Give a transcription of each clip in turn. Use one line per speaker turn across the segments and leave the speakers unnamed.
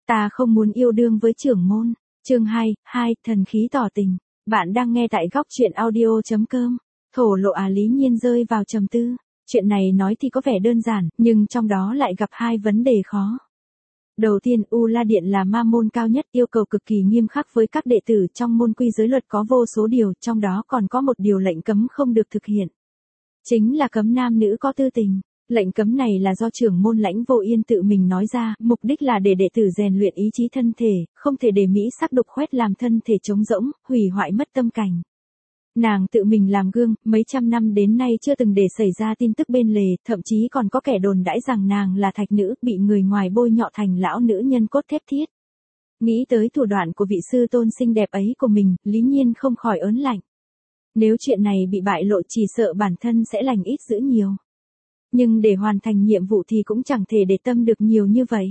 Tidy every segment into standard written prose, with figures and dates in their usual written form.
Ta không muốn yêu đương với trưởng môn. Chương 2, thần khí tỏ tình. Bạn đang nghe tại góc truyện audio.com. Thổ lộ Lý Nhiên rơi vào trầm tư. Chuyện này nói thì có vẻ đơn giản, nhưng trong đó lại gặp hai vấn đề khó. Đầu tiên, U La Điện là ma môn cao nhất, yêu cầu cực kỳ nghiêm khắc với các đệ tử, trong môn quy giới luật có vô số điều, trong đó còn có một điều lệnh cấm không được thực hiện. Chính là cấm nam nữ có tư tình. Lệnh cấm này là do trưởng môn Lãnh Vô Yên tự mình nói ra, mục đích là để đệ tử rèn luyện ý chí thân thể, không thể để mỹ sắc đục khoét làm thân thể trống rỗng, hủy hoại mất tâm cảnh. Nàng tự mình làm gương, mấy trăm năm đến nay chưa từng để xảy ra tin tức bên lề, thậm chí còn có kẻ đồn đãi rằng nàng là thạch nữ, bị người ngoài bôi nhọ thành lão nữ nhân cốt thép thiết. Nghĩ tới thủ đoạn của vị sư tôn xinh đẹp ấy của mình, Lý Nhiên không khỏi ớn lạnh. Nếu chuyện này bị bại lộ chỉ sợ bản thân sẽ lành ít dữ nhiều. Nhưng để hoàn thành nhiệm vụ thì cũng chẳng thể để tâm được nhiều như vậy.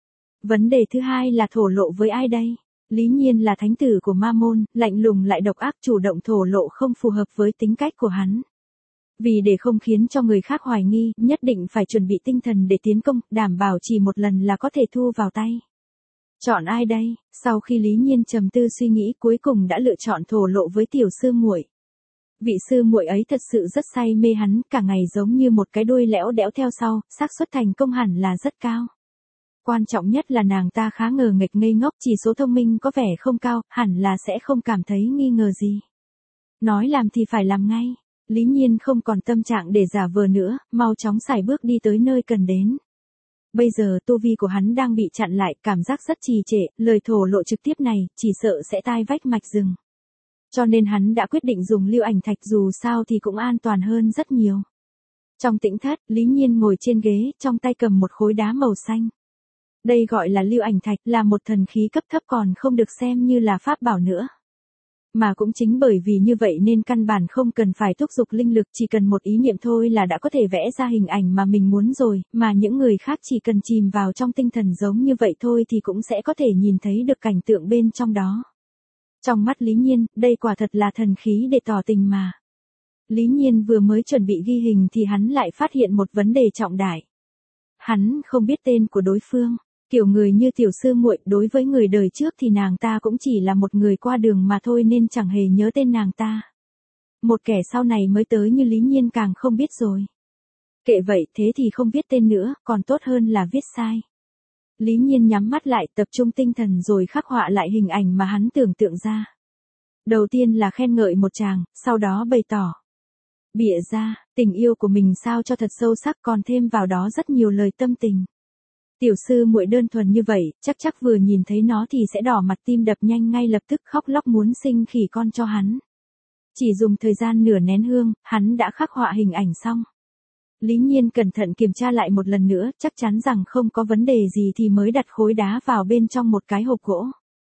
Vấn đề thứ hai là thổ lộ với ai đây? Lý Nhiên là thánh tử của ma môn, lạnh lùng lại độc ác, chủ động thổ lộ không phù hợp với tính cách của hắn. Vì để không khiến cho người khác hoài nghi, nhất định phải chuẩn bị tinh thần để tiến công, đảm bảo chỉ một lần là có thể thu vào tay. Chọn ai đây? Sau khi Lý Nhiên trầm tư suy nghĩ, cuối cùng đã lựa chọn thổ lộ với tiểu sư muội. Vị sư muội ấy thật sự rất say mê hắn, cả ngày giống như một cái đuôi lẽo đẽo theo sau, xác suất thành công hẳn là rất cao. Quan trọng nhất là nàng ta khá ngờ nghệch ngây ngốc, chỉ số thông minh có vẻ không cao, hẳn là sẽ không cảm thấy nghi ngờ gì. Nói làm thì phải làm ngay. Lý Nhiên không còn tâm trạng để giả vờ nữa, mau chóng sải bước đi tới nơi cần đến. Bây giờ tu vi của hắn đang bị chặn lại, cảm giác rất trì trệ, lời thổ lộ trực tiếp này chỉ sợ sẽ tai vách mạch rừng. Cho nên hắn đã quyết định dùng lưu ảnh thạch, dù sao thì cũng an toàn hơn rất nhiều. Trong tĩnh thất, Lý Nhiên ngồi trên ghế, trong tay cầm một khối đá màu xanh. Đây gọi là lưu ảnh thạch, là một thần khí cấp thấp còn không được xem như là pháp bảo nữa. Mà cũng chính bởi vì như vậy nên căn bản không cần phải thúc giục linh lực, chỉ cần một ý niệm thôi là đã có thể vẽ ra hình ảnh mà mình muốn rồi, mà những người khác chỉ cần chìm vào trong tinh thần giống như vậy thôi thì cũng sẽ có thể nhìn thấy được cảnh tượng bên trong đó. Trong mắt Lý Nhiên, đây quả thật là thần khí để tỏ tình mà. Lý Nhiên vừa mới chuẩn bị ghi hình thì hắn lại phát hiện một vấn đề trọng đại. Hắn không biết tên của đối phương. Kiểu người như tiểu sư muội, đối với người đời trước thì nàng ta cũng chỉ là một người qua đường mà thôi nên chẳng hề nhớ tên nàng ta. Một kẻ sau này mới tới như Lý Nhiên càng không biết rồi. Kệ vậy, thế thì không viết tên nữa, còn tốt hơn là viết sai. Lý Nhiên nhắm mắt lại, tập trung tinh thần rồi khắc họa lại hình ảnh mà hắn tưởng tượng ra. Đầu tiên là khen ngợi một chàng, sau đó bày tỏ. Bịa ra, tình yêu của mình sao cho thật sâu sắc, còn thêm vào đó rất nhiều lời tâm tình. Tiểu sư muội đơn thuần như vậy, chắc vừa nhìn thấy nó thì sẽ đỏ mặt, tim đập nhanh, ngay lập tức khóc lóc muốn sinh khỉ con cho hắn. Chỉ dùng thời gian nửa nén hương, hắn đã khắc họa hình ảnh xong. Lý Nhiên cẩn thận kiểm tra lại một lần nữa, chắc chắn rằng không có vấn đề gì thì mới đặt khối đá vào bên trong một cái hộp gỗ.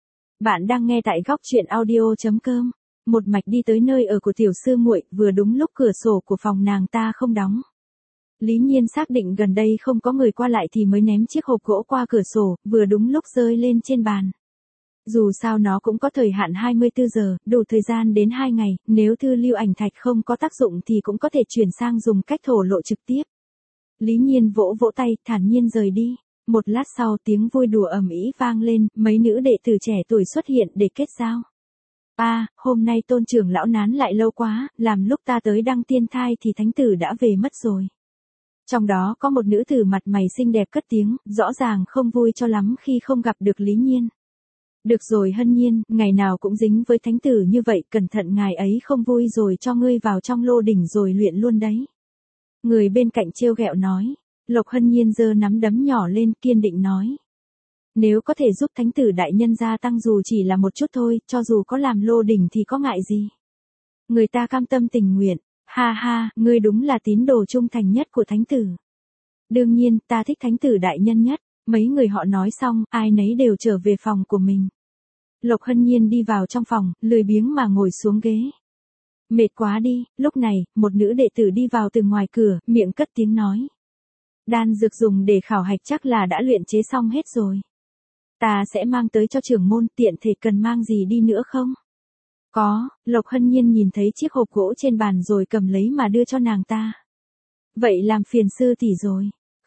Bạn đang nghe tại góc truyện audio.com. Một mạch đi tới nơi ở của tiểu sư muội, vừa đúng lúc cửa sổ của phòng nàng ta không đóng. Lý Nhiên xác định gần đây không có người qua lại thì mới ném chiếc hộp gỗ qua cửa sổ, vừa đúng lúc rơi lên trên bàn. Dù sao nó cũng có thời hạn 24 giờ, đủ thời gian đến 2 ngày, nếu thư lưu ảnh thạch không có tác dụng thì cũng có thể chuyển sang dùng cách thổ lộ trực tiếp. Lý Nhiên vỗ vỗ tay, thản nhiên rời đi. Một lát sau tiếng vui đùa ầm ĩ vang lên, mấy nữ đệ tử trẻ tuổi xuất hiện để kết giao. Hôm nay Tôn trưởng lão nán lại lâu quá, làm lúc ta tới đăng tiên thai thì thánh tử đã về mất rồi. Trong đó có một nữ tử mặt mày xinh đẹp cất tiếng, rõ ràng không vui cho lắm khi không gặp được Lý Nhiên. Được rồi Hân Nhiên, ngày nào cũng dính với thánh tử như vậy, cẩn thận ngài ấy không vui rồi cho ngươi vào trong lô đỉnh rồi luyện luôn đấy. Người bên cạnh trêu ghẹo nói. Lộc Hân Nhiên giơ nắm đấm nhỏ lên, kiên định nói. Nếu có thể giúp thánh tử đại nhân gia tăng dù chỉ là một chút thôi, cho dù có làm lô đỉnh thì có ngại gì. Người ta cam tâm tình nguyện. Ha ha, ngươi đúng là tín đồ trung thành nhất của thánh tử. Đương nhiên, ta thích thánh tử đại nhân nhất. Mấy người họ nói xong, ai nấy đều trở về phòng của mình. Lộc Hân Nhiên đi vào trong phòng, lười biếng mà ngồi xuống ghế. Mệt quá đi. Lúc này, một nữ đệ tử đi vào từ ngoài cửa, miệng cất tiếng nói. Đan dược dùng để khảo hạch chắc là đã luyện chế xong hết rồi. Ta sẽ mang tới cho trưởng môn, tiện thể cần mang gì đi nữa không? Có. Lộc Hân Nhiên nhìn thấy chiếc hộp gỗ trên bàn rồi cầm lấy mà đưa cho nàng ta. Vậy làm phiền sư tỷ rồi.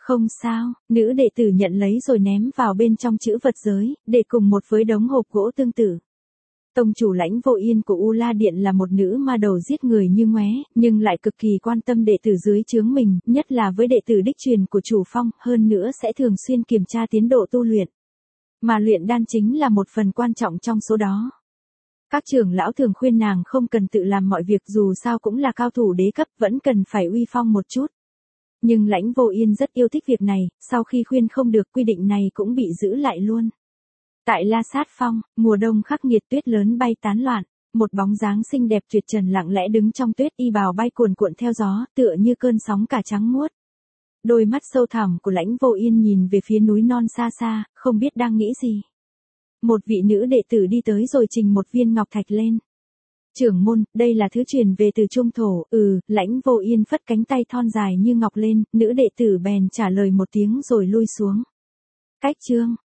Không sao, nữ đệ tử nhận lấy rồi ném vào bên trong chữ vật giới, để cùng một với đống hộp gỗ tương tự. Tông chủ Lãnh Vô Yên của U La Điện là một nữ ma đầu giết người như ngoé, nhưng lại cực kỳ quan tâm đệ tử dưới trướng mình, nhất là với đệ tử đích truyền của chủ phong, hơn nữa sẽ thường xuyên kiểm tra tiến độ tu luyện. Mà luyện đan chính là một phần quan trọng trong số đó. Các trưởng lão thường khuyên nàng không cần tự làm mọi việc, dù sao cũng là cao thủ đế cấp, vẫn cần phải uy phong một chút. Nhưng Lãnh Vô Yên rất yêu thích việc này, sau khi khuyên không được, quy định này cũng bị giữ lại luôn. Tại La Sát Phong, mùa đông khắc nghiệt, tuyết lớn bay tán loạn, một bóng dáng xinh đẹp tuyệt trần lặng lẽ đứng trong tuyết, y bào bay cuồn cuộn theo gió, tựa như cơn sóng cả trắng muốt. Đôi mắt sâu thẳm của Lãnh Vô Yên nhìn về phía núi non xa xa, không biết đang nghĩ gì. Một vị nữ đệ tử đi tới rồi trình một viên ngọc thạch lên. Trưởng môn, đây là thứ truyền về từ Trung Thổ. Lãnh Vô Yên phất cánh tay thon dài như ngọc lên, nữ đệ tử bèn trả lời một tiếng rồi lui xuống. Cách chương